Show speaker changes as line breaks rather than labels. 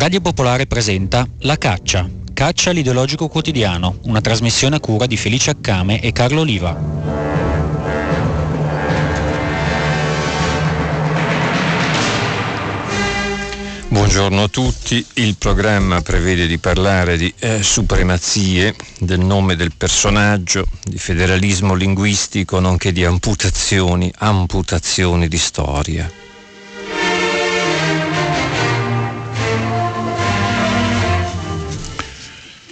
Radio Popolare presenta La Caccia, Caccia l'ideologico quotidiano, una trasmissione a cura di Felice Accame e Carlo Oliva.
Buongiorno a tutti, il programma prevede di parlare di supremazie, del nome del personaggio, di federalismo linguistico, nonché di amputazioni di storia.